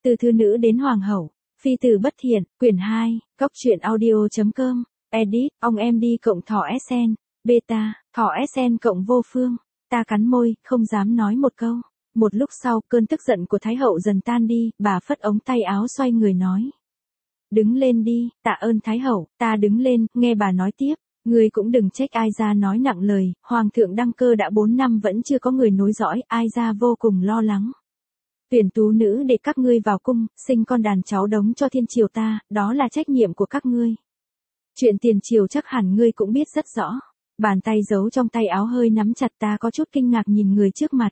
Từ thư nữ đến hoàng hậu, phi tử bất thiện, quyển 2, góc truyện audio.com, edit, ông em đi cộng thỏ SN, beta, thỏ SN cộng vô phương, ta cắn môi, không dám nói một câu. Một lúc sau, cơn tức giận của Thái hậu dần tan đi, bà phất ống tay áo xoay người nói. Đứng lên đi, tạ ơn Thái hậu, ta đứng lên, nghe bà nói tiếp. Ngươi cũng đừng trách ai ra nói nặng lời, hoàng thượng đăng cơ đã 4 năm vẫn chưa có người nối dõi, ai ra vô cùng lo lắng. Tuyển tú nữ để các ngươi vào cung, sinh con đàn cháu đống cho thiên triều ta, đó là trách nhiệm của các ngươi. Chuyện tiền triều chắc hẳn ngươi cũng biết rất rõ. Bàn tay giấu trong tay áo hơi nắm chặt, ta có chút kinh ngạc nhìn người trước mặt.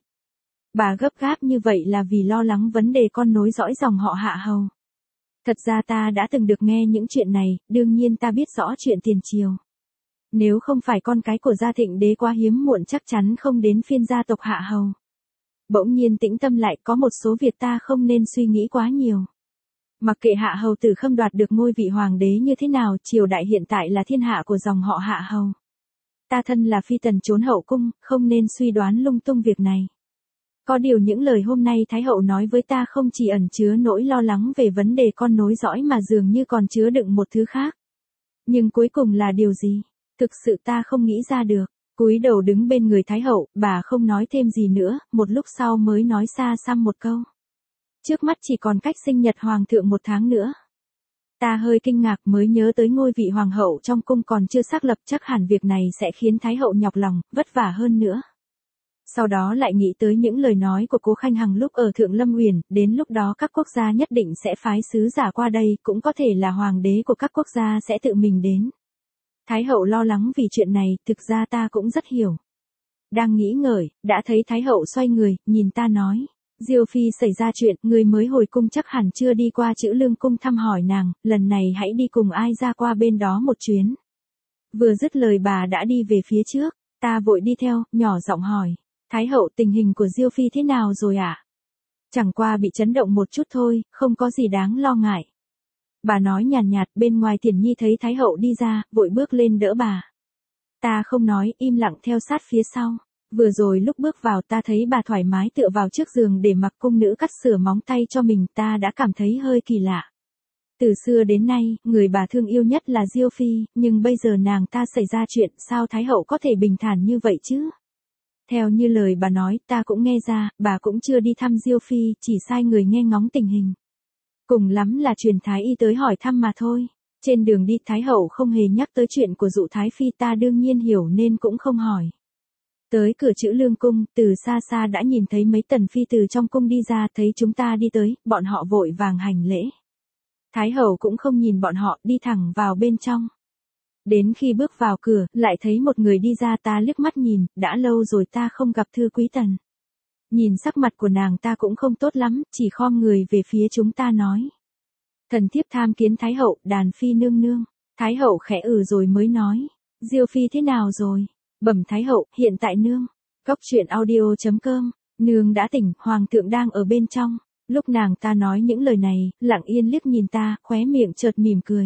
Bà gấp gáp như vậy là vì lo lắng vấn đề con nối dõi dòng họ Hạ Hầu. Thật ra ta đã từng được nghe những chuyện này, đương nhiên ta biết rõ chuyện tiền triều. Nếu không phải con cái của gia Thịnh đế quá hiếm muộn chắc chắn không đến phiên gia tộc Hạ Hầu. Bỗng nhiên tĩnh tâm lại, có một số việc ta không nên suy nghĩ quá nhiều. Mặc kệ Hạ Hầu Tử Khâm đoạt được ngôi vị hoàng đế như thế nào, triều đại hiện tại là thiên hạ của dòng họ Hạ Hầu. Ta thân là phi tần trốn hậu cung, không nên suy đoán lung tung việc này. Có điều những lời hôm nay Thái hậu nói với ta không chỉ ẩn chứa nỗi lo lắng về vấn đề con nối dõi mà dường như còn chứa đựng một thứ khác. Nhưng cuối cùng là điều gì? Thực sự ta không nghĩ ra được. Cúi đầu đứng bên người Thái hậu, bà không nói thêm gì nữa, một lúc sau mới nói xa xăm một câu. Trước mắt chỉ còn cách sinh nhật hoàng thượng 1 tháng nữa. Ta hơi kinh ngạc mới nhớ tới ngôi vị hoàng hậu trong cung còn chưa xác lập, chắc hẳn việc này sẽ khiến Thái hậu nhọc lòng, vất vả hơn nữa. Sau đó lại nghĩ tới những lời nói của Cố Khanh Hằng lúc ở Thượng Lâm Uyển, đến lúc đó các quốc gia nhất định sẽ phái sứ giả qua đây, cũng có thể là hoàng đế của các quốc gia sẽ tự mình đến. Thái hậu lo lắng vì chuyện này, thực ra ta cũng rất hiểu. Đang nghĩ ngợi, đã thấy Thái hậu xoay người, nhìn ta nói. Diêu phi xảy ra chuyện, người mới hồi cung chắc hẳn chưa đi qua Chữ Lương cung thăm hỏi nàng, lần này hãy đi cùng ai ra qua bên đó một chuyến. Vừa dứt lời bà đã đi về phía trước, ta vội đi theo, nhỏ giọng hỏi. Thái hậu, tình hình của Diêu phi thế nào rồi ạ? Chẳng qua bị chấn động một chút thôi, không có gì đáng lo ngại. Bà nói nhàn nhạt, bên ngoài Tiền Nhi thấy Thái hậu đi ra, vội bước lên đỡ bà. Ta không nói, im lặng theo sát phía sau. Vừa rồi lúc bước vào ta thấy bà thoải mái tựa vào trước giường để mặc cung nữ cắt sửa móng tay cho mình, ta đã cảm thấy hơi kỳ lạ. Từ xưa đến nay, người bà thương yêu nhất là Diêu phi, nhưng bây giờ nàng ta xảy ra chuyện, sao Thái hậu có thể bình thản như vậy chứ? Theo như lời bà nói, ta cũng nghe ra, bà cũng chưa đi thăm Diêu phi, chỉ sai người nghe ngóng tình hình. Cùng lắm là truyền Thái y tới hỏi thăm mà thôi. Trên đường đi Thái hậu không hề nhắc tới chuyện của Dụ Thái phi, ta đương nhiên hiểu nên cũng không hỏi. Tới cửa Chữ Lương cung, từ xa xa đã nhìn thấy mấy tần phi từ trong cung đi ra, thấy chúng ta đi tới, bọn họ vội vàng hành lễ. Thái hậu cũng không nhìn bọn họ, đi thẳng vào bên trong. Đến khi bước vào cửa, lại thấy một người đi ra, ta liếc mắt nhìn, đã lâu rồi ta không gặp Thư Quý Tần. Nhìn sắc mặt của nàng ta cũng không tốt lắm, chỉ khom người về phía chúng ta nói. Thần thiếp tham kiến Thái hậu, đàn phi nương nương. Thái hậu khẽ rồi mới nói. Diêu phi thế nào rồi? Bẩm Thái hậu, hiện tại nương. Góc truyện audio.com, nương đã tỉnh, hoàng thượng đang ở bên trong. Lúc nàng ta nói những lời này, lặng yên liếc nhìn ta, khóe miệng chợt mỉm cười.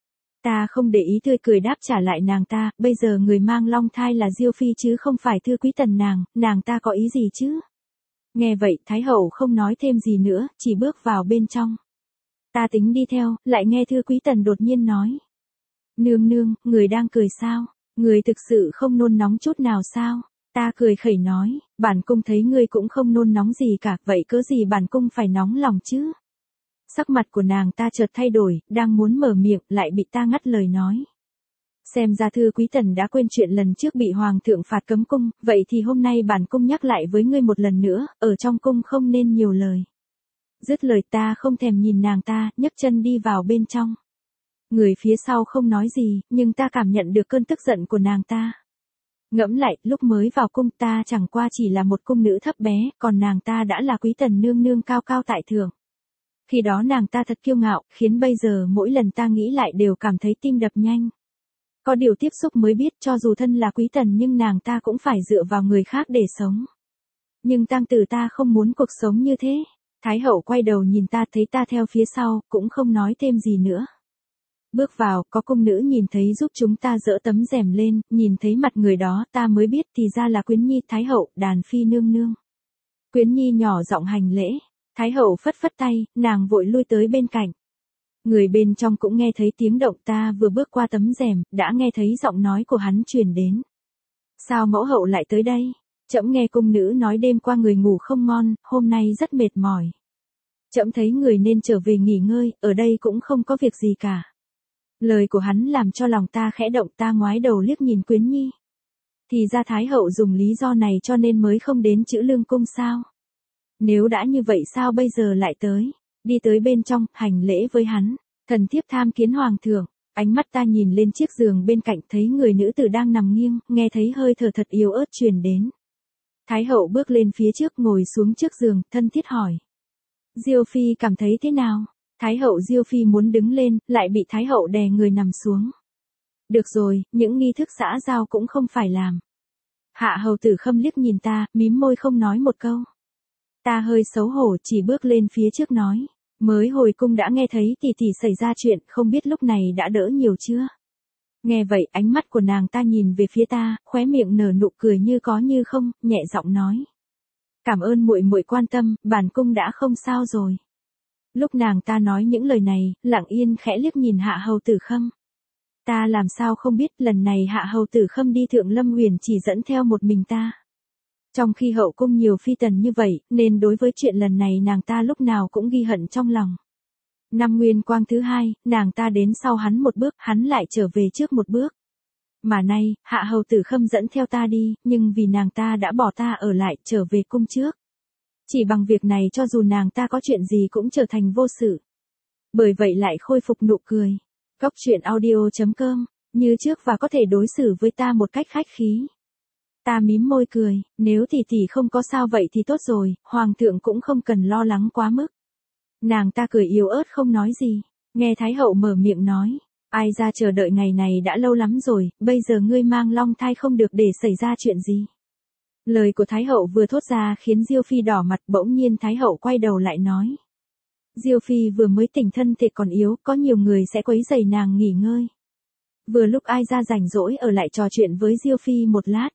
Ta không để ý tươi cười đáp trả lại nàng ta, bây giờ người mang long thai là Diêu phi chứ không phải Thư Quý Tần nàng ta có ý gì chứ? Nghe vậy, Thái hậu không nói thêm gì nữa, chỉ bước vào bên trong. Ta tính đi theo, lại nghe Thư Quý Tần đột nhiên nói. Nương nương, người đang cười sao? Người thực sự không nôn nóng chút nào sao? Ta cười khẩy nói, bản cung thấy ngươi cũng không nôn nóng gì cả, vậy cớ gì bản cung phải nóng lòng chứ? Sắc mặt của nàng ta chợt thay đổi, đang muốn mở miệng, lại bị ta ngắt lời nói. Xem ra Thư Quý Tần đã quên chuyện lần trước bị hoàng thượng phạt cấm cung, vậy thì hôm nay bản cung nhắc lại với ngươi một lần nữa, ở trong cung không nên nhiều lời. Dứt lời ta không thèm nhìn nàng ta, nhấc chân đi vào bên trong. Người phía sau không nói gì, nhưng ta cảm nhận được cơn tức giận của nàng ta. Ngẫm lại, lúc mới vào cung ta chẳng qua chỉ là một cung nữ thấp bé, còn nàng ta đã là Quý Tần nương nương cao cao tại thượng. Khi đó nàng ta thật kiêu ngạo, khiến bây giờ mỗi lần ta nghĩ lại đều cảm thấy tim đập nhanh. Có điều tiếp xúc mới biết, cho dù thân là Quý Tần nhưng nàng ta cũng phải dựa vào người khác để sống. Nhưng tang tử ta không muốn cuộc sống như thế. Thái hậu quay đầu nhìn ta, thấy ta theo phía sau, cũng không nói thêm gì nữa. Bước vào, có cung nữ nhìn thấy giúp chúng ta dỡ tấm rèm lên, nhìn thấy mặt người đó ta mới biết thì ra là Quyến Nhi Thái hậu, đàn phi nương nương. Quyến Nhi nhỏ giọng hành lễ. Thái hậu phất phất tay, nàng vội lui tới bên cạnh. Người bên trong cũng nghe thấy tiếng động, ta vừa bước qua tấm rèm, đã nghe thấy giọng nói của hắn truyền đến. Sao mẫu hậu lại tới đây? Trẫm nghe cung nữ nói đêm qua người ngủ không ngon, hôm nay rất mệt mỏi. Trẫm thấy người nên trở về nghỉ ngơi, ở đây cũng không có việc gì cả. Lời của hắn làm cho lòng ta khẽ động, ta ngoái đầu liếc nhìn Quyến Nhi. Thì ra Thái hậu dùng lý do này cho nên mới không đến Chữ Lương cung sao? Nếu đã như vậy sao bây giờ lại tới? Đi tới bên trong, hành lễ với hắn. Thần thiếp tham kiến hoàng thượng. Ánh mắt ta nhìn lên chiếc giường bên cạnh, thấy người nữ tử đang nằm nghiêng, nghe thấy hơi thở thật yếu ớt truyền đến. Thái hậu bước lên phía trước, ngồi xuống trước giường, thân thiết hỏi. Diêu phi cảm thấy thế nào? Thái hậu Diêu phi muốn đứng lên, lại bị Thái hậu đè người nằm xuống. Được rồi, những nghi thức xã giao cũng không phải làm. Hạ hầu Tử Khâm liếc nhìn ta, mím môi không nói một câu. Ta hơi xấu hổ, chỉ bước lên phía trước nói. Mới hồi cung đã nghe thấy tỷ tỷ xảy ra chuyện, không biết lúc này đã đỡ nhiều chưa? Nghe vậy, ánh mắt của nàng ta nhìn về phía ta, khóe miệng nở nụ cười như có như không, nhẹ giọng nói. Cảm ơn muội muội quan tâm, bản cung đã không sao rồi. Lúc nàng ta nói những lời này, Lặng Yên khẽ liếc nhìn Hạ hầu Tử Khâm. Ta làm sao không biết, lần này Hạ hầu Tử Khâm đi Thượng Lâm Uyển chỉ dẫn theo một mình ta. Trong khi hậu cung nhiều phi tần như vậy, nên đối với chuyện lần này nàng ta lúc nào cũng ghi hận trong lòng. Năm Nguyên Quang thứ hai, nàng ta đến sau hắn một bước, hắn lại trở về trước một bước. Mà nay, Hạ hầu Tử Khâm dẫn theo ta đi, nhưng vì nàng ta đã bỏ ta ở lại, trở về cung trước. Chỉ bằng việc này cho dù nàng ta có chuyện gì cũng trở thành vô sự. Bởi vậy lại khôi phục nụ cười. Cóc truyện audio.com, như trước và có thể đối xử với ta một cách khách khí. Ta mím môi cười, nếu tỷ tỷ không có sao vậy thì tốt rồi, hoàng thượng cũng không cần lo lắng quá mức. Nàng ta cười yếu ớt không nói gì, nghe Thái hậu mở miệng nói, ai ra chờ đợi ngày này đã lâu lắm rồi, bây giờ ngươi mang long thai không được để xảy ra chuyện gì. Lời của Thái hậu vừa thốt ra khiến Diêu phi đỏ mặt, bỗng nhiên Thái hậu quay đầu lại nói. Diêu phi vừa mới tỉnh, thân thể còn yếu, có nhiều người sẽ quấy rầy nàng nghỉ ngơi. Vừa lúc ai ra rảnh rỗi ở lại trò chuyện với Diêu phi một lát.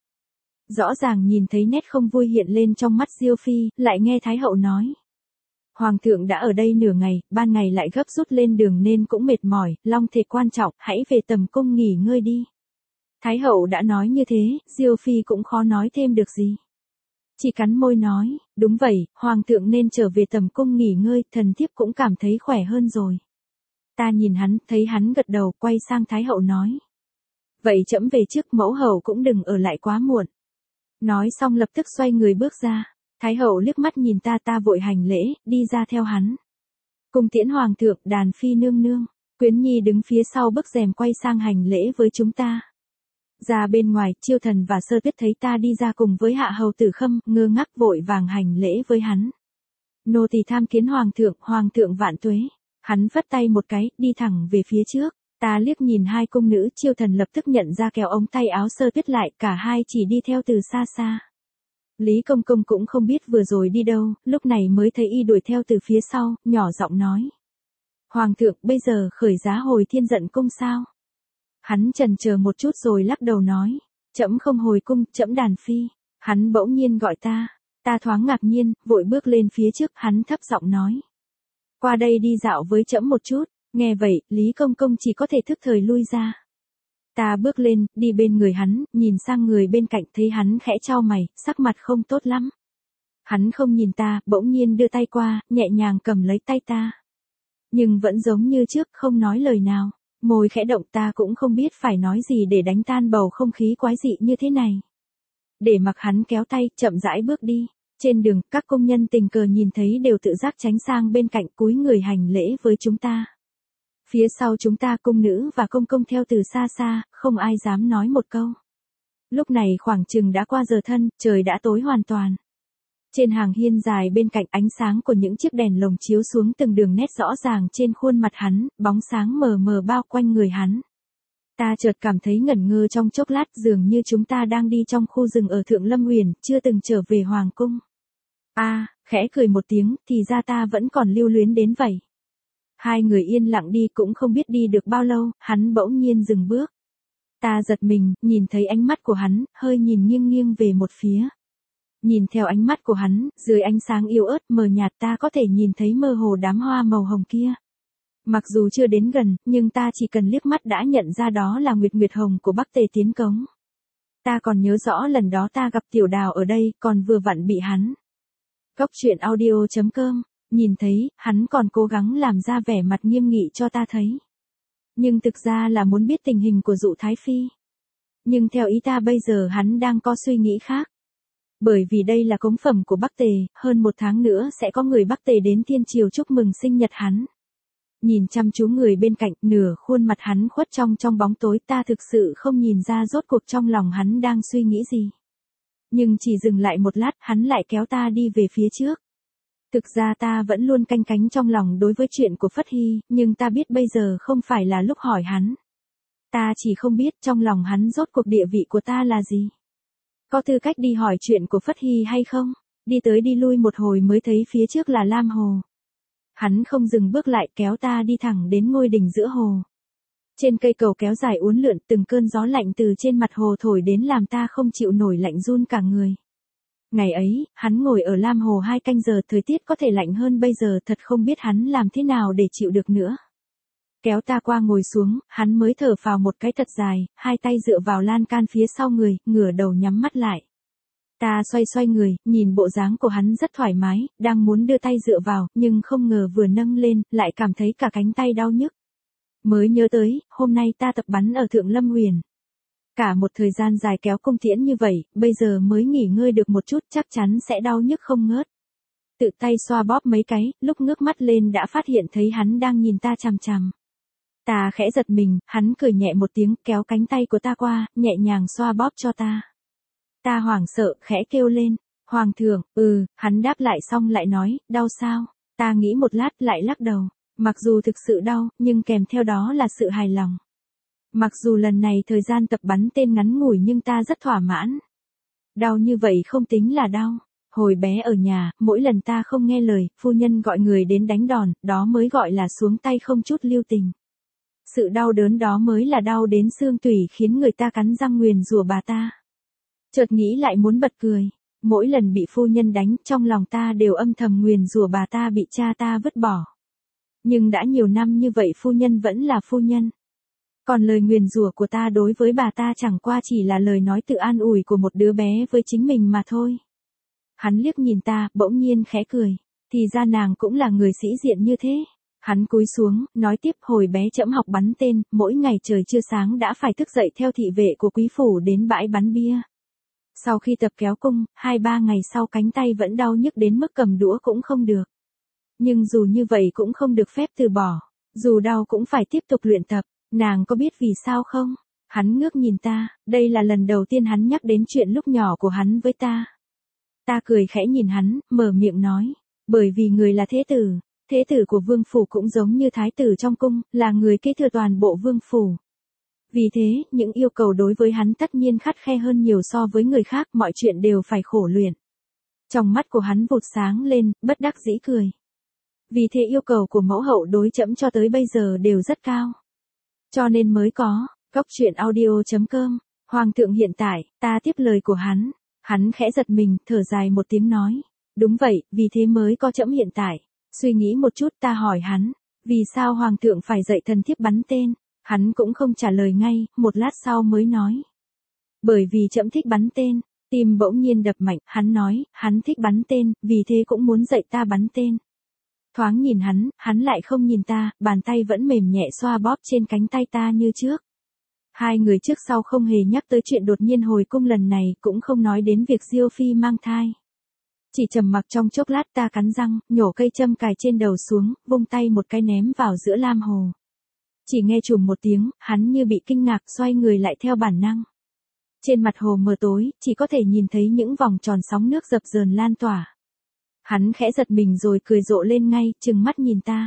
Rõ ràng nhìn thấy nét không vui hiện lên trong mắt Diêu phi, lại nghe Thái hậu nói. Hoàng thượng đã ở đây nửa ngày, ban ngày lại gấp rút lên đường nên cũng mệt mỏi, long thể quan trọng, hãy về tầm cung nghỉ ngơi đi. Thái hậu đã nói như thế, Diêu phi cũng khó nói thêm được gì. Chỉ cắn môi nói, đúng vậy, hoàng thượng nên trở về tầm cung nghỉ ngơi, thần thiếp cũng cảm thấy khỏe hơn rồi. Ta nhìn hắn, thấy hắn gật đầu, quay sang Thái hậu nói. Vậy trẫm về trước, mẫu hậu cũng đừng ở lại quá muộn. Nói xong lập tức xoay người bước ra. Thái hậu liếc mắt nhìn ta, ta vội hành lễ, đi ra theo hắn. Cung tiễn hoàng thượng, đàn phi nương nương. Quyến Nhi đứng phía sau bức rèm quay sang hành lễ với chúng ta. Ra bên ngoài, Chiêu Thần và Sơ Tuyết thấy ta đi ra cùng với Hạ hầu Tử Khâm, ngơ ngác vội vàng hành lễ với hắn. Nô tỳ tham kiến hoàng thượng vạn tuế. Hắn vất tay một cái, đi thẳng về phía trước. Ta liếc nhìn hai cung nữ, Chiêu Thần lập tức nhận ra kéo ống tay áo Sơ Tuyết lại, cả hai chỉ đi theo từ xa xa. Lý Công Công cũng không biết vừa rồi đi đâu, lúc này mới thấy y đuổi theo từ phía sau, nhỏ giọng nói. Hoàng thượng, bây giờ khởi giá hồi Thiên Giận cung sao? Hắn chần chờ một chút rồi lắc đầu nói. Trẫm không hồi cung, trẫm đàn phi. Hắn bỗng nhiên gọi ta. Ta thoáng ngạc nhiên, vội bước lên phía trước, hắn thấp giọng nói. Qua đây đi dạo với trẫm một chút. Nghe vậy, Lý Công Công chỉ có thể thức thời lui ra. Ta bước lên, đi bên người hắn, nhìn sang người bên cạnh thấy hắn khẽ chau mày, sắc mặt không tốt lắm. Hắn không nhìn ta, bỗng nhiên đưa tay qua, nhẹ nhàng cầm lấy tay ta. Nhưng vẫn giống như trước, không nói lời nào. Môi khẽ động, ta cũng không biết phải nói gì để đánh tan bầu không khí quái dị như thế này. Để mặc hắn kéo tay, chậm rãi bước đi. Trên đường, các công nhân tình cờ nhìn thấy đều tự giác tránh sang bên cạnh, cúi người hành lễ với chúng ta. Phía sau chúng ta, cung nữ và công công theo từ xa xa, không ai dám nói một câu. Lúc này khoảng chừng đã qua giờ thân, trời đã tối hoàn toàn. Trên hàng hiên dài bên cạnh, ánh sáng của những chiếc đèn lồng chiếu xuống từng đường nét rõ ràng trên khuôn mặt hắn, bóng sáng mờ mờ bao quanh người hắn. Ta chợt cảm thấy ngẩn ngơ trong chốc lát, dường như chúng ta đang đi trong khu rừng ở Thượng Lâm Uyển, chưa từng trở về hoàng cung. Khẽ cười một tiếng, thì ra ta vẫn còn lưu luyến đến vậy. Hai người yên lặng đi, cũng không biết đi được bao lâu, hắn bỗng nhiên dừng bước. Ta giật mình, nhìn thấy ánh mắt của hắn, hơi nhìn nghiêng nghiêng về một phía. Nhìn theo ánh mắt của hắn, dưới ánh sáng yếu ớt mờ nhạt ta có thể nhìn thấy mơ hồ đám hoa màu hồng kia. Mặc dù chưa đến gần, nhưng ta chỉ cần liếc mắt đã nhận ra đó là Nguyệt Nguyệt Hồng của Bắc Tề Tiến Cống. Ta còn nhớ rõ lần đó ta gặp Tiểu Đào ở đây, còn vừa vặn bị hắn. Cốc truyện audio.com, nhìn thấy, hắn còn cố gắng làm ra vẻ mặt nghiêm nghị cho ta thấy. Nhưng thực ra là muốn biết tình hình của Dụ Thái Phi. Nhưng theo ý ta bây giờ hắn đang có suy nghĩ khác. Bởi vì đây là cống phẩm của Bắc Tề, hơn 1 tháng nữa sẽ có người Bắc Tề đến Thiên Triều chúc mừng sinh nhật hắn. Nhìn chăm chú người bên cạnh, nửa khuôn mặt hắn khuất trong bóng tối, ta thực sự không nhìn ra rốt cuộc trong lòng hắn đang suy nghĩ gì. Nhưng chỉ dừng lại một lát, hắn lại kéo ta đi về phía trước. Thực ra ta vẫn luôn canh cánh trong lòng đối với chuyện của Phất Hy, nhưng ta biết bây giờ không phải là lúc hỏi hắn. Ta chỉ không biết trong lòng hắn rốt cuộc địa vị của ta là gì. Có tư cách đi hỏi chuyện của Phất Hy hay không? Đi tới đi lui một hồi mới thấy phía trước là Lam Hồ. Hắn không dừng bước lại, kéo ta đi thẳng đến ngôi đỉnh giữa hồ. Trên cây cầu kéo dài uốn lượn, từng cơn gió lạnh từ trên mặt hồ thổi đến làm ta không chịu nổi, lạnh run cả người. Ngày ấy, hắn ngồi ở Lam Hồ 2 canh giờ, thời tiết có thể lạnh hơn bây giờ, thật không biết hắn làm thế nào để chịu được nữa. Kéo ta qua ngồi xuống, hắn mới thở phào một cái thật dài, hai tay dựa vào lan can phía sau người, ngửa đầu nhắm mắt lại. Ta xoay người, nhìn bộ dáng của hắn rất thoải mái, đang muốn đưa tay dựa vào, nhưng không ngờ vừa nâng lên, lại cảm thấy cả cánh tay đau nhức. Mới nhớ tới, hôm nay ta tập bắn ở Thượng Lâm Huyền. Cả một thời gian dài kéo cung tiễn như vậy, bây giờ mới nghỉ ngơi được một chút, chắc chắn sẽ đau nhức không ngớt. Tự tay xoa bóp mấy cái, lúc ngước mắt lên đã phát hiện thấy hắn đang nhìn ta chằm chằm. Ta khẽ giật mình, hắn cười nhẹ một tiếng, kéo cánh tay của ta qua, nhẹ nhàng xoa bóp cho ta. Ta hoảng sợ, khẽ kêu lên, Hoàng thượng, hắn đáp lại xong lại nói, đau sao? Ta nghĩ một lát lại lắc đầu, mặc dù thực sự đau, nhưng kèm theo đó là sự hài lòng. Mặc dù lần này thời gian tập bắn tên ngắn ngủi nhưng ta rất thỏa mãn. Đau như vậy không tính là đau. Hồi bé ở nhà, mỗi lần ta không nghe lời, phu nhân gọi người đến đánh đòn, đó mới gọi là xuống tay không chút lưu tình. Sự đau đớn đó mới là đau đến xương tủy, khiến người ta cắn răng nguyền rủa bà ta. Chợt nghĩ lại muốn bật cười. Mỗi lần bị phu nhân đánh, trong lòng ta đều âm thầm nguyền rủa bà ta bị cha ta vứt bỏ. Nhưng đã nhiều năm như vậy phu nhân vẫn là phu nhân. Còn lời nguyền rủa của ta đối với bà ta chẳng qua chỉ là lời nói tự an ủi của một đứa bé với chính mình mà thôi. Hắn liếc nhìn ta, bỗng nhiên khẽ cười. Thì ra nàng cũng là người sĩ diện như thế. Hắn cúi xuống, nói tiếp, hồi bé trẫm học bắn tên, mỗi ngày trời chưa sáng đã phải thức dậy theo thị vệ của quý phủ đến bãi bắn bia. Sau khi tập kéo cung, 2-3 ngày sau cánh tay vẫn đau nhức đến mức cầm đũa cũng không được. Nhưng dù như vậy cũng không được phép từ bỏ. Dù đau cũng phải tiếp tục luyện tập. Nàng có biết vì sao không? Hắn ngước nhìn ta, đây là lần đầu tiên hắn nhắc đến chuyện lúc nhỏ của hắn với ta. Ta cười khẽ nhìn hắn, mở miệng nói. Bởi vì người là thế tử của vương phủ cũng giống như thái tử trong cung, là người kế thừa toàn bộ vương phủ. Vì thế, những yêu cầu đối với hắn tất nhiên khắt khe hơn nhiều so với người khác, mọi chuyện đều phải khổ luyện. Trong mắt của hắn vụt sáng lên, bất đắc dĩ cười. Vì thế yêu cầu của mẫu hậu đối trẫm cho tới bây giờ đều rất cao. Cho nên mới có, cốc truyện audio.com, Hoàng thượng hiện tại, ta tiếp lời của hắn. Hắn khẽ giật mình, thở dài một tiếng nói. Đúng vậy, vì thế mới có trẫm hiện tại. Suy nghĩ một chút ta hỏi hắn, vì sao Hoàng thượng phải dạy thần thiếp bắn tên? Hắn cũng không trả lời ngay, một lát sau mới nói. Bởi vì trẫm thích bắn tên, tim bỗng nhiên đập mạnh, hắn nói, hắn thích bắn tên, vì thế cũng muốn dạy ta bắn tên. Thoáng nhìn hắn lại không nhìn ta, bàn tay vẫn mềm nhẹ xoa bóp trên cánh tay ta như trước. Hai người trước sau không hề nhắc tới chuyện đột nhiên hồi cung lần này, cũng không nói đến việc Diêu Phi mang thai. Chỉ trầm mặc trong chốc lát ta cắn răng, nhổ cây châm cài trên đầu xuống, vung tay một cái ném vào giữa Lam Hồ. Chỉ nghe chùm một tiếng, hắn như bị kinh ngạc xoay người lại theo bản năng. Trên mặt hồ mờ tối, chỉ có thể nhìn thấy những vòng tròn sóng nước dập dờn lan tỏa. Hắn khẽ giật mình rồi cười rộ lên ngay, trừng mắt nhìn ta.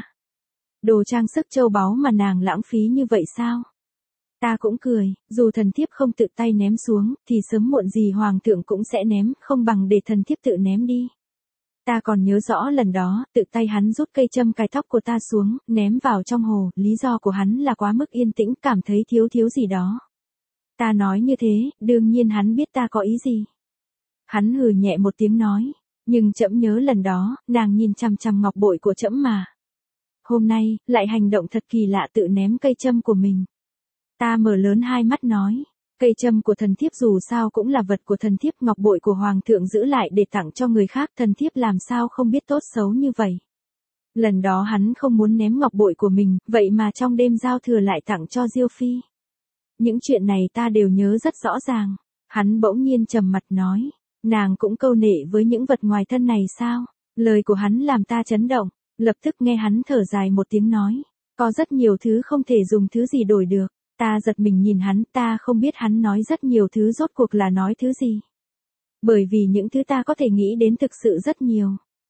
Đồ trang sức châu báu mà nàng lãng phí như vậy sao? Ta cũng cười, dù thần thiếp không tự tay ném xuống, thì sớm muộn gì hoàng thượng cũng sẽ ném, không bằng để thần thiếp tự ném đi. Ta còn nhớ rõ lần đó, tự tay hắn rút cây châm cài tóc của ta xuống, ném vào trong hồ, lý do của hắn là quá mức yên tĩnh, cảm thấy thiếu gì đó. Ta nói như thế, đương nhiên hắn biết ta có ý gì. Hắn hừ nhẹ một tiếng nói, nhưng trẫm nhớ lần đó, nàng nhìn chằm chằm ngọc bội của trẫm mà. Hôm nay, lại hành động thật kỳ lạ tự ném cây châm của mình. Ta mở lớn hai mắt nói, cây châm của thần thiếp dù sao cũng là vật của thần thiếp, ngọc bội của hoàng thượng giữ lại để tặng cho người khác, thần thiếp làm sao không biết tốt xấu như vậy. Lần đó hắn không muốn ném ngọc bội của mình, vậy mà trong đêm giao thừa lại tặng cho Diêu Phi. Những chuyện này ta đều nhớ rất rõ ràng. Hắn bỗng nhiên trầm mặt nói, nàng cũng câu nệ với những vật ngoài thân này sao? Lời của hắn làm ta chấn động, lập tức nghe hắn thở dài một tiếng nói, có rất nhiều thứ không thể dùng thứ gì đổi được. Ta giật mình nhìn hắn, ta không biết hắn nói rất nhiều thứ rốt cuộc là nói thứ gì. Bởi vì những thứ ta có thể nghĩ đến thực sự rất nhiều.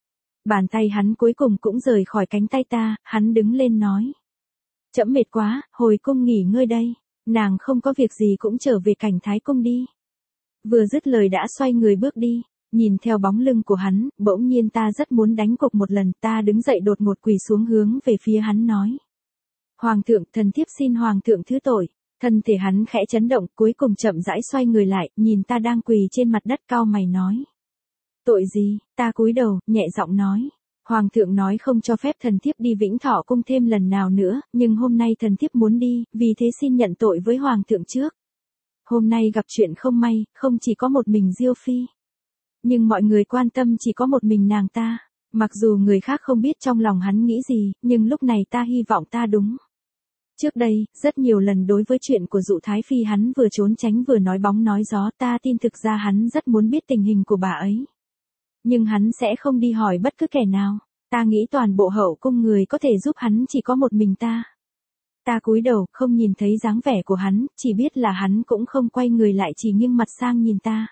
Bàn tay hắn cuối cùng cũng rời khỏi cánh tay ta, hắn đứng lên nói. Trẫm mệt quá, hồi cung nghỉ ngơi đây. Nàng không có việc gì cũng trở về cảnh thái cung đi. Vừa dứt lời đã xoay người bước đi. Nhìn theo bóng lưng của hắn, bỗng nhiên ta rất muốn đánh cục một lần. Ta đứng dậy đột ngột quỳ xuống hướng về phía hắn nói. Hoàng thượng, thần thiếp xin hoàng thượng thứ tội. Thân thể hắn khẽ chấn động, cuối cùng chậm rãi xoay người lại, nhìn ta đang quỳ trên mặt đất, cau mày nói. Tội gì? Ta cúi đầu, nhẹ giọng nói. Hoàng thượng nói không cho phép thần thiếp đi Vĩnh Thọ cung thêm lần nào nữa, nhưng hôm nay thần thiếp muốn đi, vì thế xin nhận tội với hoàng thượng trước. Hôm nay gặp chuyện không may, không chỉ có một mình Diêu Phi. Nhưng mọi người quan tâm chỉ có một mình nàng ta. Mặc dù người khác không biết trong lòng hắn nghĩ gì, nhưng lúc này ta hy vọng ta đúng. Trước đây, rất nhiều lần đối với chuyện của Dụ Thái Phi hắn vừa trốn tránh vừa nói bóng nói gió, ta tin thực ra hắn rất muốn biết tình hình của bà ấy. Nhưng hắn sẽ không đi hỏi bất cứ kẻ nào. Ta nghĩ toàn bộ hậu cung người có thể giúp hắn chỉ có một mình ta. Ta cúi đầu, không nhìn thấy dáng vẻ của hắn, chỉ biết là hắn cũng không quay người lại, chỉ nghiêng mặt sang nhìn ta.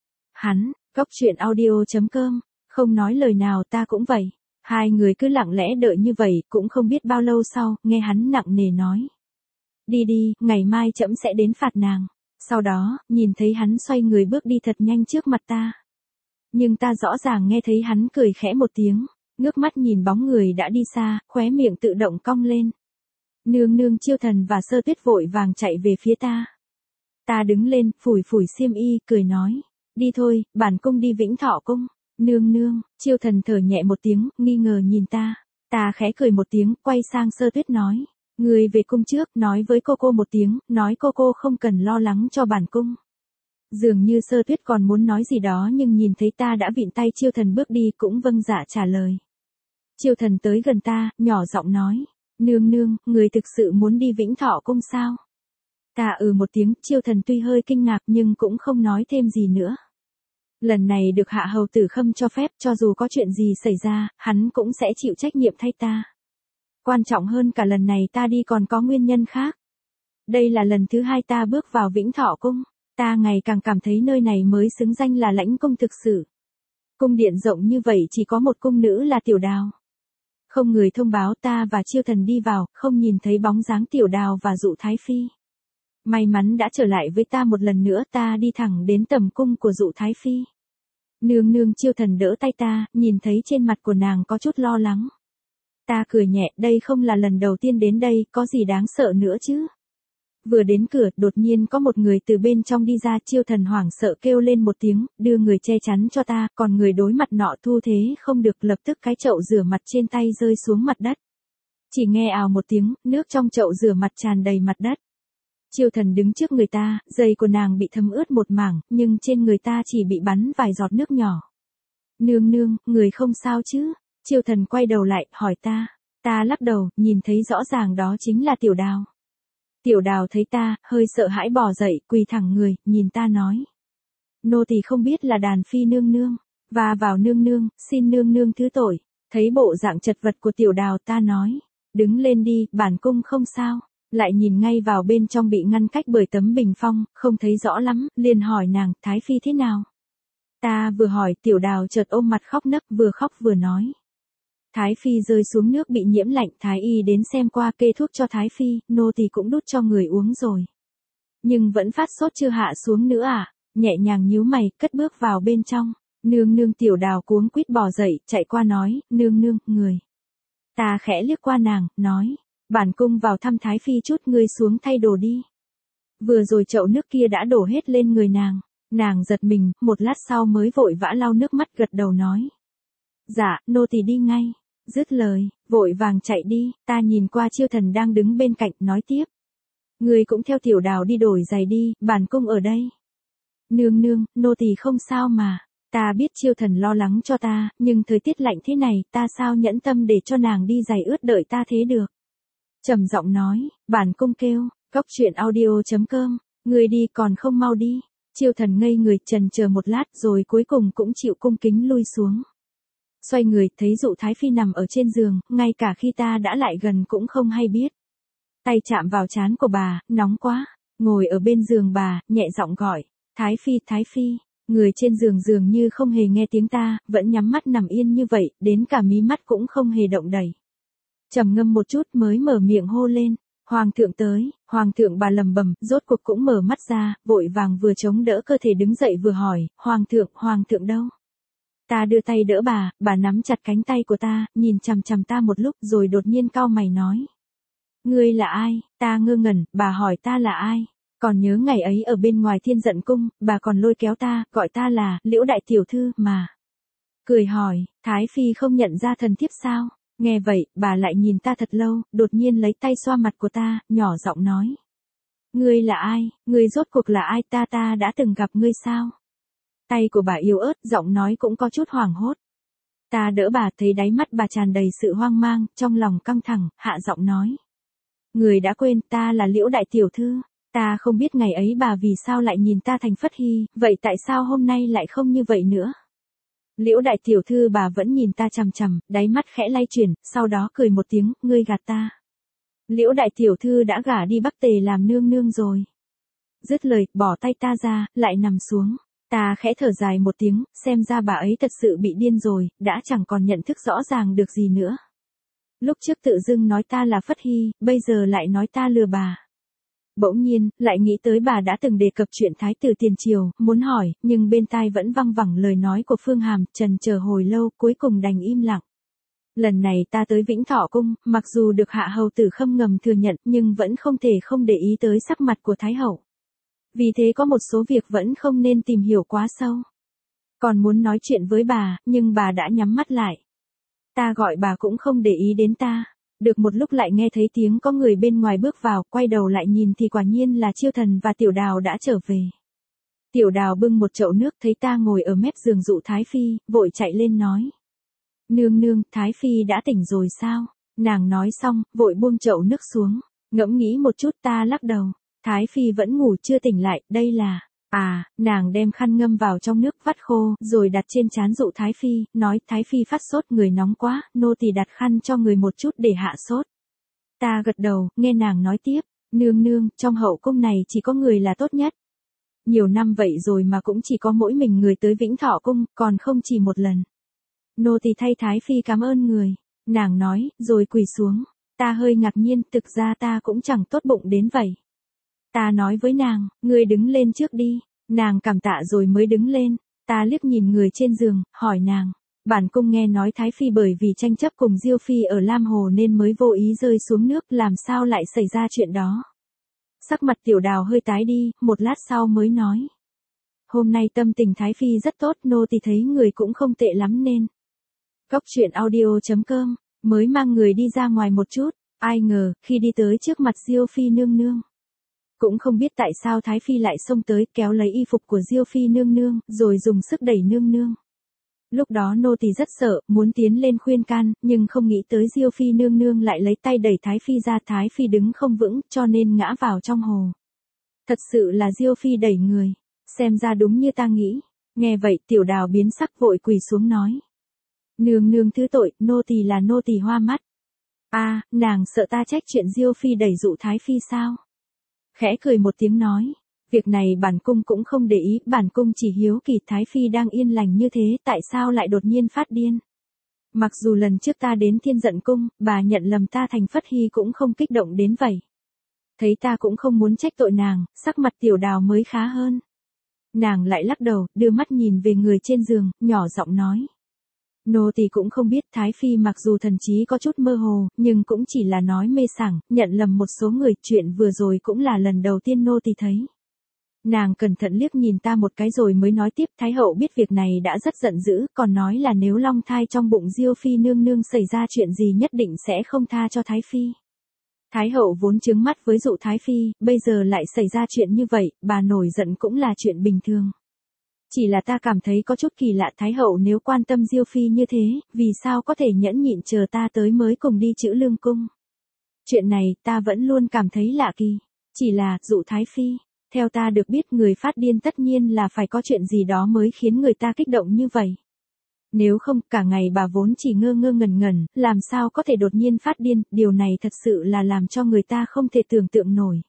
Hắn, Cóc Truyện Audio.com, không nói lời nào, ta cũng vậy. Hai người cứ lặng lẽ đợi như vậy, cũng không biết bao lâu sau, nghe hắn nặng nề nói. Đi đi, ngày mai trẫm sẽ đến phạt nàng. Sau đó, nhìn thấy hắn xoay người bước đi thật nhanh trước mặt ta. Nhưng ta rõ ràng nghe thấy hắn cười khẽ một tiếng, ngước mắt nhìn bóng người đã đi xa, khóe miệng tự động cong lên. Nương nương, Chiêu Thần và Sơ Tuyết vội vàng chạy về phía ta. Ta đứng lên, phủi phủi xiêm y, cười nói. Đi thôi, bản cung đi Vĩnh Thọ cung. Nương nương, Chiêu Thần thở nhẹ một tiếng, nghi ngờ nhìn ta. Ta khẽ cười một tiếng, quay sang Sơ Tuyết nói. Người về cung trước, nói với cô một tiếng, nói cô không cần lo lắng cho bản cung. Dường như Sơ Tuyết còn muốn nói gì đó nhưng nhìn thấy ta đã vịn tay Chiêu Thần bước đi cũng vâng dạ trả lời. Chiêu Thần tới gần ta, nhỏ giọng nói. Nương nương, người thực sự muốn đi Vĩnh Thọ cung sao? Ta một tiếng, Chiêu Thần tuy hơi kinh ngạc nhưng cũng không nói thêm gì nữa. Lần này được hạ hầu tử Khâm cho phép, cho dù có chuyện gì xảy ra, hắn cũng sẽ chịu trách nhiệm thay ta. Quan trọng hơn cả lần này ta đi còn có nguyên nhân khác. Đây là lần thứ hai ta bước vào Vĩnh Thọ cung. Ta ngày càng cảm thấy nơi này mới xứng danh là lãnh cung thực sự. Cung điện rộng như vậy chỉ có một cung nữ là Tiểu Đào. Không người thông báo, ta và Chiêu Thần đi vào, không nhìn thấy bóng dáng Tiểu Đào và Dụ Thái Phi. May mắn đã trở lại với ta một lần nữa, ta đi thẳng đến tầm cung của Dụ Thái Phi. Nương nương, Chiêu Thần đỡ tay ta, nhìn thấy trên mặt của nàng có chút lo lắng. Ta cười nhẹ, đây không là lần đầu tiên đến đây, có gì đáng sợ nữa chứ. Vừa đến cửa, đột nhiên có một người từ bên trong đi ra, Chiêu Thần hoảng sợ kêu lên một tiếng, đưa người che chắn cho ta, còn người đối mặt nọ thu thế không được, lập tức cái chậu rửa mặt trên tay rơi xuống mặt đất. Chỉ nghe ào một tiếng, nước trong chậu rửa mặt tràn đầy mặt đất. Chiêu Thần đứng trước người ta, giày của nàng bị thấm ướt một mảng, nhưng trên người ta chỉ bị bắn vài giọt nước nhỏ. Nương nương, người không sao chứ? Chiêu Thần quay đầu lại, hỏi ta. Ta lắc đầu, nhìn thấy rõ ràng đó chính là Tiểu Đào. Tiểu Đào thấy ta, hơi sợ hãi bò dậy, quỳ thẳng người, nhìn ta nói. Nô tỳ không biết là Đàn Phi nương nương, và vào nương nương, xin nương nương thứ tội. Thấy bộ dạng chật vật của Tiểu Đào ta nói. Đứng lên đi, bản cung không sao. Lại nhìn ngay vào bên trong bị ngăn cách bởi tấm bình phong, không thấy rõ lắm, liền hỏi nàng, Thái Phi thế nào? Ta vừa hỏi, Tiểu Đào chợt ôm mặt khóc nấc, vừa khóc vừa nói. Thái Phi rơi xuống nước bị nhiễm lạnh, Thái y đến xem qua kê thuốc cho Thái Phi, nô tỳ cũng đút cho người uống rồi. Nhưng vẫn phát sốt chưa hạ xuống nữa à? Nhẹ nhàng nhíu mày, cất bước vào bên trong. Nương nương, Tiểu Đào cuống quýt bò dậy, chạy qua nói, nương nương, người. Ta khẽ liếc qua nàng, nói, bản cung vào thăm Thái Phi chút, ngươi xuống thay đồ đi. Vừa rồi chậu nước kia đã đổ hết lên người nàng. Nàng giật mình, một lát sau mới vội vã lau nước mắt gật đầu nói. Dạ, nô tỳ đi ngay. Dứt lời, vội vàng chạy đi, ta nhìn qua Chiêu Thần đang đứng bên cạnh, nói tiếp. Người cũng theo Tiểu Đào đi đổi giày đi, bản cung ở đây. Nương nương, nô tỳ không sao mà. Ta biết Chiêu Thần lo lắng cho ta, nhưng thời tiết lạnh thế này, ta sao nhẫn tâm để cho nàng đi giày ướt đợi ta thế được. Trầm giọng nói, bản cung kêu, Cóc Truyện Audio.com, người đi còn không mau đi. Chiêu Thần ngây người chần chờ một lát rồi cuối cùng cũng chịu cung kính lui xuống. Xoay người, thấy Dụ Thái Phi nằm ở trên giường, ngay cả khi ta đã lại gần cũng không hay biết. Tay chạm vào trán của bà, nóng quá. Ngồi ở bên giường bà, nhẹ giọng gọi, Thái Phi, Thái Phi. Người trên giường dường như không hề nghe tiếng ta, vẫn nhắm mắt nằm yên như vậy, đến cả mí mắt cũng không hề động đẩy. Trầm ngâm một chút mới mở miệng hô lên, Hoàng thượng tới. Hoàng thượng, bà lầm bầm, rốt cuộc cũng mở mắt ra, vội vàng vừa chống đỡ cơ thể đứng dậy vừa hỏi, Hoàng thượng đâu? Ta đưa tay đỡ bà nắm chặt cánh tay của ta, nhìn chằm chằm ta một lúc rồi đột nhiên cau mày nói. Ngươi là ai? Ta ngơ ngẩn, bà hỏi ta là ai? Còn nhớ ngày ấy ở bên ngoài Thiên Dận Cung, bà còn lôi kéo ta, gọi ta là Liễu đại tiểu thư mà. Cười hỏi, Thái Phi không nhận ra thần thiếp sao? Nghe vậy, bà lại nhìn ta thật lâu, đột nhiên lấy tay xoa mặt của ta, nhỏ giọng nói. Ngươi là ai? Ngươi rốt cuộc là ai? Ta đã từng gặp ngươi sao? Tay của bà yếu ớt, giọng nói cũng có chút hoảng hốt. Ta đỡ bà, thấy đáy mắt bà tràn đầy sự hoang mang, trong lòng căng thẳng, hạ giọng nói. Người đã quên, ta là Liễu đại tiểu thư. Ta không biết ngày ấy bà vì sao lại nhìn ta thành Phất Hy, vậy tại sao hôm nay lại không như vậy nữa? Liễu đại tiểu thư bà vẫn nhìn ta chằm chằm, đáy mắt khẽ lay chuyển, sau đó cười một tiếng, ngươi gạt ta. Liễu đại tiểu thư đã gả đi Bắc Tề làm nương nương rồi. Dứt lời, bỏ tay ta ra, lại nằm xuống. Ta khẽ thở dài một tiếng, xem ra bà ấy thật sự bị điên rồi, đã chẳng còn nhận thức rõ ràng được gì nữa. Lúc trước tự dưng nói ta là Phất Hy, bây giờ lại nói ta lừa bà. Bỗng nhiên, lại nghĩ tới bà đã từng đề cập chuyện thái tử tiền triều, muốn hỏi, nhưng bên tai vẫn văng vẳng lời nói của Phương Hàm, trần chờ hồi lâu, cuối cùng đành im lặng. Lần này ta tới Vĩnh Thọ Cung, mặc dù được hạ hầu tử Khâm ngầm thừa nhận, nhưng vẫn không thể không để ý tới sắc mặt của Thái hậu. Vì thế có một số việc vẫn không nên tìm hiểu quá sâu. Còn muốn nói chuyện với bà, nhưng bà đã nhắm mắt lại. Ta gọi bà cũng không để ý đến ta. Được một lúc lại nghe thấy tiếng có người bên ngoài bước vào, quay đầu lại nhìn thì quả nhiên là Chiêu Thần và Tiểu Đào đã trở về. Tiểu Đào bưng một chậu nước, thấy ta ngồi ở mép giường Dụ Thái Phi, vội chạy lên nói. Nương nương, Thái Phi đã tỉnh rồi sao? Nàng nói xong, vội buông chậu nước xuống. Ngẫm nghĩ một chút, ta lắc đầu. Thái Phi vẫn ngủ chưa tỉnh lại, đây là... Nàng đem khăn ngâm vào trong nước vắt khô, rồi đặt trên trán Dụ Thái Phi, nói Thái Phi phát sốt, người nóng quá, nô tỳ đặt khăn cho người một chút để hạ sốt. Ta gật đầu, nghe nàng nói tiếp, nương nương, trong hậu cung này chỉ có người là tốt nhất. Nhiều năm vậy rồi mà cũng chỉ có mỗi mình người tới Vĩnh Thọ Cung, còn không chỉ một lần. Nô tỳ thay Thái Phi cảm ơn người, nàng nói, rồi quỳ xuống. Ta hơi ngạc nhiên, thực ra ta cũng chẳng tốt bụng đến vậy. Ta nói với nàng, ngươi đứng lên trước đi. Nàng cảm tạ rồi mới đứng lên. Ta liếc nhìn người trên giường, hỏi nàng. Bản cung nghe nói Thái Phi bởi vì tranh chấp cùng Diêu Phi ở Lam Hồ nên mới vô ý rơi xuống nước, làm sao lại xảy ra chuyện đó. Sắc mặt Tiểu Đào hơi tái đi, một lát sau mới nói. Hôm nay tâm tình Thái Phi rất tốt, nô tỳ thấy người cũng không tệ lắm nên. Cóc Truyện Audio.com, mới mang người đi ra ngoài một chút, ai ngờ, khi đi tới trước mặt Diêu Phi nương nương. Cũng không biết tại sao Thái Phi lại xông tới kéo lấy y phục của Diêu Phi nương nương, rồi dùng sức đẩy nương nương. Lúc đó nô tỳ rất sợ, muốn tiến lên khuyên can, nhưng không nghĩ tới Diêu Phi nương nương lại lấy tay đẩy Thái Phi ra, Thái Phi đứng không vững, cho nên ngã vào trong hồ. Thật sự là Diêu Phi đẩy người, xem ra đúng như ta nghĩ. Nghe vậy Tiểu Đào biến sắc vội quỳ xuống nói. Nương nương thứ tội, nô tỳ là nô tỳ hoa mắt. Nàng sợ ta trách chuyện Diêu Phi đẩy Dụ Thái Phi sao? Khẽ cười một tiếng nói, việc này bản cung cũng không để ý, bản cung chỉ hiếu kỳ Thái Phi đang yên lành như thế, tại sao lại đột nhiên phát điên. Mặc dù lần trước ta đến Thiên Dận Cung, bà nhận lầm ta thành Phất Hy cũng không kích động đến vậy. Thấy ta cũng không muốn trách tội nàng, sắc mặt Tiểu Đào mới khá hơn. Nàng lại lắc đầu, đưa mắt nhìn về người trên giường, nhỏ giọng nói. Nô tỳ cũng không biết, Thái Phi mặc dù thần trí có chút mơ hồ, nhưng cũng chỉ là nói mê sảng, nhận lầm một số người, chuyện vừa rồi cũng là lần đầu tiên nô tỳ thấy. Nàng cẩn thận liếc nhìn ta một cái rồi mới nói tiếp, Thái hậu biết việc này đã rất giận dữ, còn nói là nếu long thai trong bụng Diêu phi nương nương xảy ra chuyện gì nhất định sẽ không tha cho Thái phi. Thái hậu vốn trướng mắt với dụ Thái phi, bây giờ lại xảy ra chuyện như vậy, bà nổi giận cũng là chuyện bình thường. Chỉ là ta cảm thấy có chút kỳ lạ, Thái hậu nếu quan tâm Diêu phi như thế, vì sao có thể nhẫn nhịn chờ ta tới mới cùng đi Trữ Lương cung. Chuyện này ta vẫn luôn cảm thấy lạ kỳ. Chỉ là, dụ Thái phi, theo ta được biết người phát điên tất nhiên là phải có chuyện gì đó mới khiến người ta kích động như vậy. Nếu không, cả ngày bà vốn chỉ ngơ ngơ ngẩn ngẩn, làm sao có thể đột nhiên phát điên, điều này thật sự là làm cho người ta không thể tưởng tượng nổi.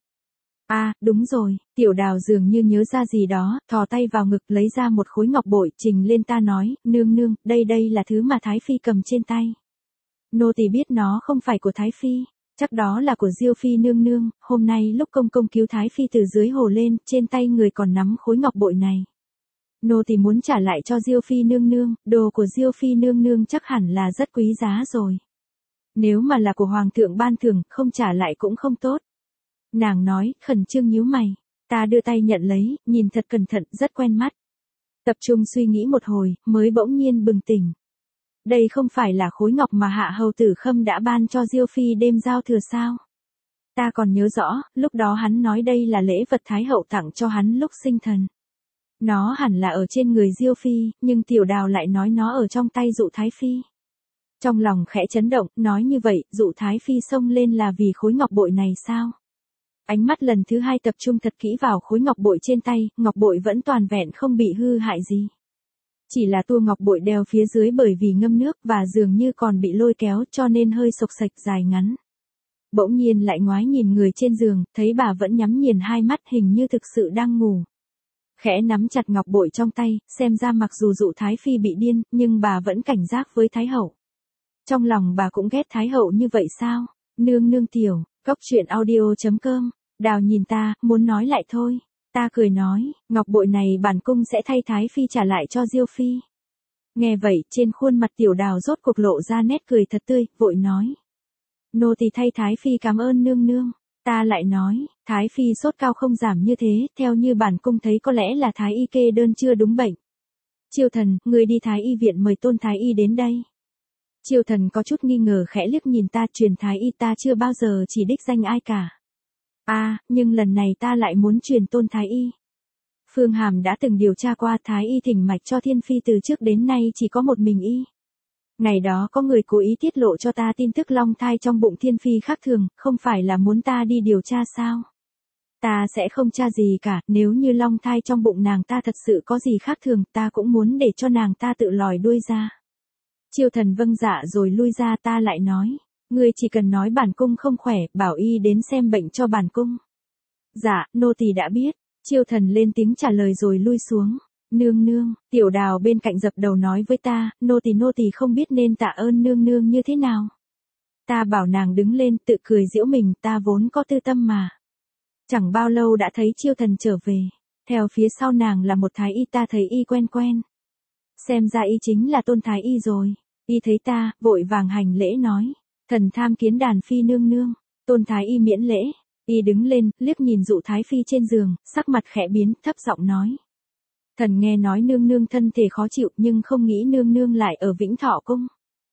À, đúng rồi, Tiểu Đào dường như nhớ ra gì đó, thò tay vào ngực lấy ra một khối ngọc bội, trình lên ta nói, nương nương, đây là thứ mà Thái phi cầm trên tay. Nô tỳ biết nó không phải của Thái phi, chắc đó là của Diêu phi nương nương, hôm nay lúc công công cứu Thái phi từ dưới hồ lên, trên tay người còn nắm khối ngọc bội này. Nô tỳ muốn trả lại cho Diêu phi nương nương, đồ của Diêu phi nương nương chắc hẳn là rất quý giá rồi. Nếu mà là của hoàng thượng ban thưởng, không trả lại cũng không tốt. Nàng nói, khẩn trương nhíu mày. Ta đưa tay nhận lấy, nhìn thật cẩn thận, rất quen mắt. Tập trung suy nghĩ một hồi, mới bỗng nhiên bừng tỉnh. Đây không phải là khối ngọc mà Hạ hầu tử Khâm đã ban cho Diêu phi đêm giao thừa sao? Ta còn nhớ rõ, lúc đó hắn nói đây là lễ vật Thái hậu tặng cho hắn lúc sinh thần. Nó hẳn là ở trên người Diêu phi, nhưng Tiểu Đào lại nói nó ở trong tay dụ Thái phi. Trong lòng khẽ chấn động, nói như vậy, dụ Thái phi xông lên là vì khối ngọc bội này sao? Ánh mắt lần thứ hai tập trung thật kỹ vào khối ngọc bội trên tay, ngọc bội vẫn toàn vẹn không bị hư hại gì. Chỉ là tua ngọc bội đeo phía dưới bởi vì ngâm nước và dường như còn bị lôi kéo cho nên hơi xộc xệch dài ngắn. Bỗng nhiên lại ngoái nhìn người trên giường, thấy bà vẫn nhắm nghiền hai mắt hình như thực sự đang ngủ. Khẽ nắm chặt ngọc bội trong tay, xem ra mặc dù dụ Thái phi bị điên, nhưng bà vẫn cảnh giác với Thái hậu. Trong lòng bà cũng ghét Thái hậu như vậy sao? Nương nương tiểu, coctruyện.audio.com. Đào nhìn ta, muốn nói lại thôi. Ta cười nói, ngọc bội này bản cung sẽ thay Thái phi trả lại cho Diêu phi. Nghe vậy, trên khuôn mặt Tiểu Đào rốt cuộc lộ ra nét cười thật tươi, vội nói. Nô tỳ thay Thái phi cảm ơn nương nương. Ta lại nói, Thái phi sốt cao không giảm như thế, theo như bản cung thấy có lẽ là Thái y kê đơn chưa đúng bệnh. Chiêu Thần, người đi Thái y viện mời Tôn Thái y đến đây. Chiêu Thần có chút nghi ngờ khẽ liếc nhìn ta, truyền Thái y ta chưa bao giờ chỉ đích danh ai cả. À, nhưng lần này ta lại muốn truyền Tôn Thái y. Phương Hàm đã từng điều tra qua, Thái y thỉnh mạch cho Thiên phi từ trước đến nay chỉ có một mình y. Ngày đó có người cố ý tiết lộ cho ta tin tức long thai trong bụng Thiên phi khác thường, không phải là muốn ta đi điều tra sao? Ta sẽ không tra gì cả, nếu như long thai trong bụng nàng ta thật sự có gì khác thường, ta cũng muốn để cho nàng ta tự lòi đuôi ra. Chiêu Thần vâng dạ rồi lui ra, ta lại nói, ngươi chỉ cần nói bản cung không khỏe, bảo y đến xem bệnh cho bản cung. Dạ, nô tỳ đã biết. Chiêu Thần lên tiếng trả lời rồi lui xuống. Nương nương, Tiểu Đào bên cạnh dập đầu nói với ta, nô tỳ không biết nên tạ ơn nương nương như thế nào. Ta bảo nàng đứng lên, tự cười giễu mình, ta vốn có tư tâm mà. Chẳng bao lâu đã thấy Chiêu Thần trở về. Theo phía sau nàng là một thái y, ta thấy y quen quen. Xem ra y chính là Tôn Thái y rồi. Y thấy ta, vội vàng hành lễ nói. Thần tham kiến đàn phi nương nương. Tôn Thái y miễn lễ. Y đứng lên, liếc nhìn dụ Thái phi trên giường, sắc mặt khẽ biến, thấp giọng nói. Thần nghe nói nương nương thân thể khó chịu nhưng không nghĩ nương nương lại ở Vĩnh Thọ cung.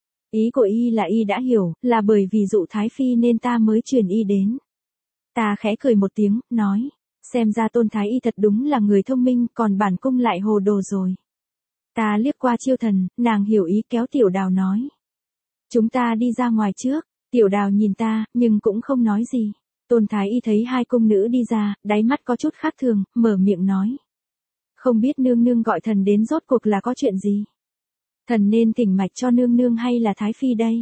Ý của y là y đã hiểu, là bởi vì dụ Thái phi nên ta mới truyền y đến. Ta khẽ cười một tiếng, nói. Xem ra Tôn Thái y thật đúng là người thông minh, còn bản cung lại hồ đồ rồi. Ta liếc qua Chiêu Thần, nàng hiểu ý kéo Tiểu Đào nói. Chúng ta đi ra ngoài trước. Tiểu Đào nhìn ta, nhưng cũng không nói gì. Tôn Thái y thấy hai cung nữ đi ra, đáy mắt có chút khác thường, mở miệng nói. Không biết nương nương gọi thần đến rốt cuộc là có chuyện gì? Thần nên thỉnh mạch cho nương nương hay là Thái phi đây?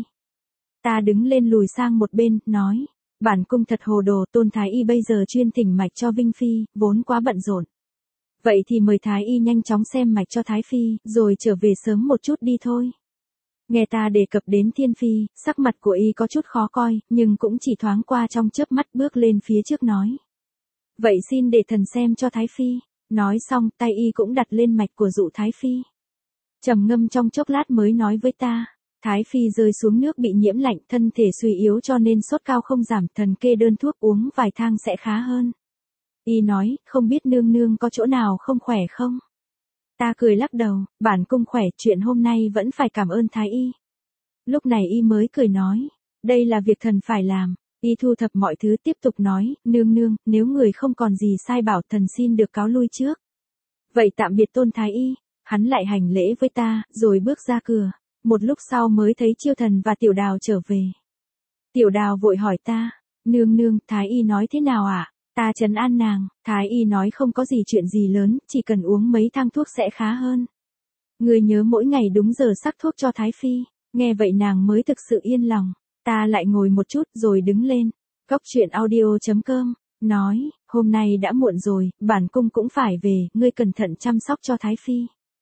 Ta đứng lên lùi sang một bên, nói. Bản cung thật hồ đồ, Tôn Thái y bây giờ chuyên thỉnh mạch cho Vinh phi, vốn quá bận rộn. Vậy thì mời Thái y nhanh chóng xem mạch cho Thái phi, rồi trở về sớm một chút đi thôi. Nghe ta đề cập đến Thiên phi, sắc mặt của y có chút khó coi, nhưng cũng chỉ thoáng qua trong chớp mắt, bước lên phía trước nói. Vậy xin để thần xem cho Thái phi. Nói xong, tay y cũng đặt lên mạch của dụ Thái phi. Trầm ngâm trong chốc lát mới nói với ta. Thái phi rơi xuống nước bị nhiễm lạnh, thân thể suy yếu cho nên sốt cao không giảm, thần kê đơn thuốc uống vài thang sẽ khá hơn. Y nói, không biết nương nương có chỗ nào không khỏe không? Ta cười lắc đầu, bản cung khỏe, chuyện hôm nay vẫn phải cảm ơn Thái Y. Lúc này Y mới cười nói, đây là việc thần phải làm. Y thu thập mọi thứ tiếp tục nói, nương nương, nếu người không còn gì sai bảo thần xin được cáo lui trước. Vậy tạm biệt Tôn Thái Y, hắn lại hành lễ với ta, rồi bước ra cửa. Một lúc sau mới thấy Chiêu Thần và Tiểu Đào trở về. Tiểu Đào vội hỏi ta, nương nương, Thái Y nói thế nào ạ? Ta trấn an nàng, Thái Y nói không có gì chuyện gì lớn, chỉ cần uống mấy thang thuốc sẽ khá hơn. Người nhớ mỗi ngày đúng giờ sắc thuốc cho Thái Phi. Nghe vậy nàng mới thực sự yên lòng. Ta lại ngồi một chút rồi đứng lên. Góc chuyện audio.com, nói, hôm nay đã muộn rồi, bản cung cũng phải về, ngươi cẩn thận chăm sóc cho Thái Phi.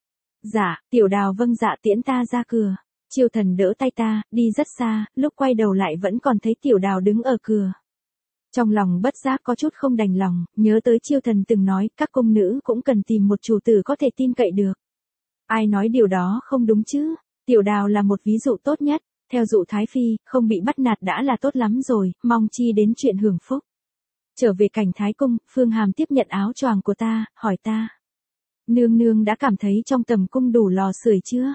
Dạ, Tiểu Đào vâng dạ tiễn ta ra cửa. Chiêu Thần đỡ tay ta, đi rất xa, lúc quay đầu lại vẫn còn thấy Tiểu Đào đứng ở cửa. Trong lòng bất giác có chút không đành lòng, nhớ tới Chiêu Thần từng nói, các cung nữ cũng cần tìm một chủ tử có thể tin cậy được. Ai nói điều đó không đúng chứ? Tiểu Đào là một ví dụ tốt nhất, theo dụ Thái Phi, không bị bắt nạt đã là tốt lắm rồi, mong chi đến chuyện hưởng phúc. Trở về cảnh Thái Cung, Phương Hàm tiếp nhận áo choàng của ta, hỏi ta. Nương nương đã cảm thấy trong tầm cung đủ lò sưởi chưa?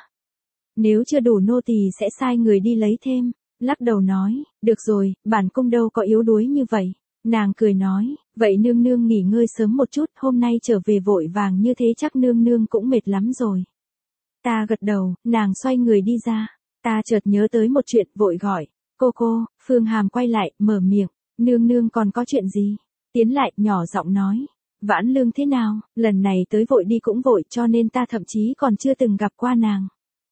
Nếu chưa đủ nô tỳ sẽ sai người đi lấy thêm. Lắc đầu nói, được rồi, bản cung đâu có yếu đuối như vậy. Nàng cười nói, vậy nương nương nghỉ ngơi sớm một chút, hôm nay trở về vội vàng như thế chắc nương nương cũng mệt lắm rồi. Ta gật đầu, nàng xoay người đi ra. Ta chợt nhớ tới một chuyện, vội gọi, cô, Phương Hàm quay lại, mở miệng, nương nương còn có chuyện gì? Tiến lại, nhỏ giọng nói, Vãn Lương thế nào, lần này tới vội đi cũng vội cho nên ta thậm chí còn chưa từng gặp qua nàng.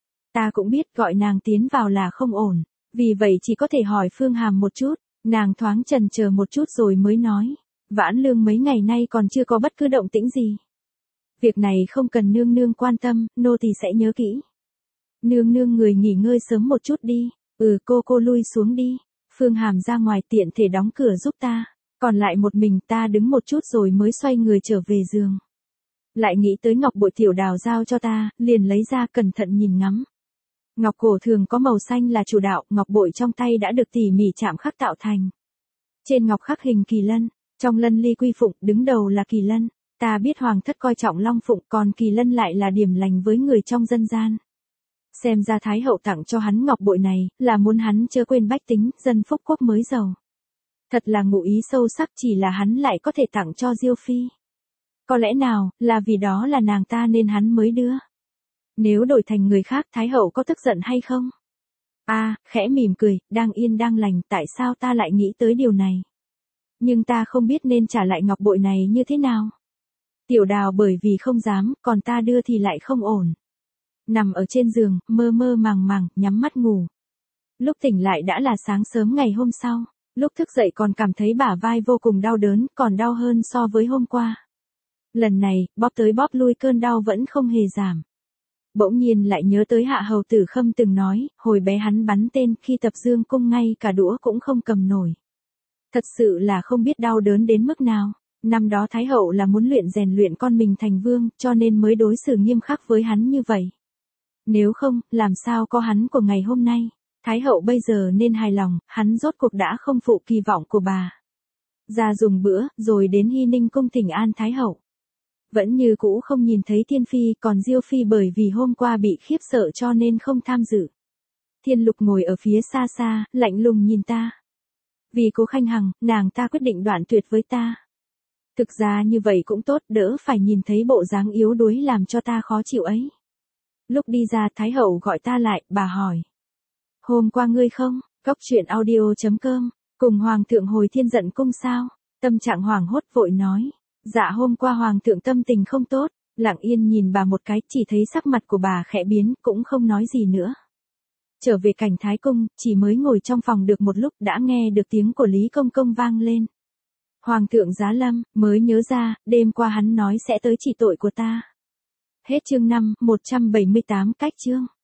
Ta cũng biết gọi nàng tiến vào là không ổn, vì vậy chỉ có thể hỏi Phương Hàm một chút, nàng thoáng chần chờ một chút rồi mới nói, Vãn Lương mấy ngày nay còn chưa có bất cứ động tĩnh gì. Việc này không cần nương nương quan tâm, nô tỳ sẽ nhớ kỹ. Nương nương người nghỉ ngơi sớm một chút đi, cô lui xuống đi. Phương Hàm ra ngoài tiện thể đóng cửa giúp ta, còn lại một mình ta đứng một chút rồi mới xoay người trở về giường. Lại nghĩ tới ngọc bội Tiểu Đào giao cho ta, liền lấy ra cẩn thận nhìn ngắm. Ngọc cổ thường có màu xanh là chủ đạo, ngọc bội trong tay đã được tỉ mỉ chạm khắc tạo thành. Trên ngọc khắc hình kỳ lân, trong lân ly quy phụng, đứng đầu là kỳ lân. Ta biết hoàng thất coi trọng long phụng, còn kỳ lân lại là điểm lành với người trong dân gian. Xem ra Thái hậu tặng cho hắn ngọc bội này, là muốn hắn chớ quên bách tính, dân phúc quốc mới giàu. Thật là ngụ ý sâu sắc, chỉ là hắn lại có thể tặng cho Diêu Phi. Có lẽ nào, là vì đó là nàng ta nên hắn mới đưa. Nếu đổi thành người khác Thái hậu có tức giận hay không? Khẽ mỉm cười, đang yên đang lành, tại sao ta lại nghĩ tới điều này? Nhưng ta không biết nên trả lại ngọc bội này như thế nào. Tiểu Đào bởi vì không dám, còn ta đưa thì lại không ổn. Nằm ở trên giường, mơ mơ màng màng, nhắm mắt ngủ. Lúc tỉnh lại đã là sáng sớm ngày hôm sau. Lúc thức dậy còn cảm thấy bả vai vô cùng đau đớn, còn đau hơn so với hôm qua. Lần này, bóp tới bóp lui cơn đau vẫn không hề giảm. Bỗng nhiên lại nhớ tới Hạ Hầu Tử Khâm từng nói, hồi bé hắn bắn tên khi tập dương cung ngay cả đũa cũng không cầm nổi. Thật sự là không biết đau đớn đến mức nào. Năm đó Thái hậu là muốn rèn luyện con mình thành vương, cho nên mới đối xử nghiêm khắc với hắn như vậy. Nếu không, làm sao có hắn của ngày hôm nay. Thái hậu bây giờ nên hài lòng, hắn rốt cuộc đã không phụ kỳ vọng của bà. Ra dùng bữa, rồi đến Hy Ninh cung thỉnh an Thái hậu. Vẫn như cũ không nhìn thấy Thiên Phi, còn Diêu Phi bởi vì hôm qua bị khiếp sợ cho nên không tham dự. Thiên Lục ngồi ở phía xa xa, lạnh lùng nhìn ta. Vì Cố Khanh Hằng, nàng ta quyết định đoạn tuyệt với ta. Thực ra như vậy cũng tốt, đỡ phải nhìn thấy bộ dáng yếu đuối làm cho ta khó chịu ấy. Lúc đi ra Thái hậu gọi ta lại, bà hỏi. Hôm qua ngươi không, góc chuyện audio.com, cùng Hoàng thượng hồi Thiên Giận cung sao? Tâm trạng hoảng hốt vội nói. Dạ hôm qua Hoàng thượng tâm tình không tốt, lặng yên nhìn bà một cái, chỉ thấy sắc mặt của bà khẽ biến, cũng không nói gì nữa. Trở về cảnh Thái Cung, chỉ mới ngồi trong phòng được một lúc đã nghe được tiếng của Lý Công Công vang lên. Hoàng thượng giá lâm, mới nhớ ra, đêm qua hắn nói sẽ tới trị tội của ta. Hết chương 5, 178 cách chương.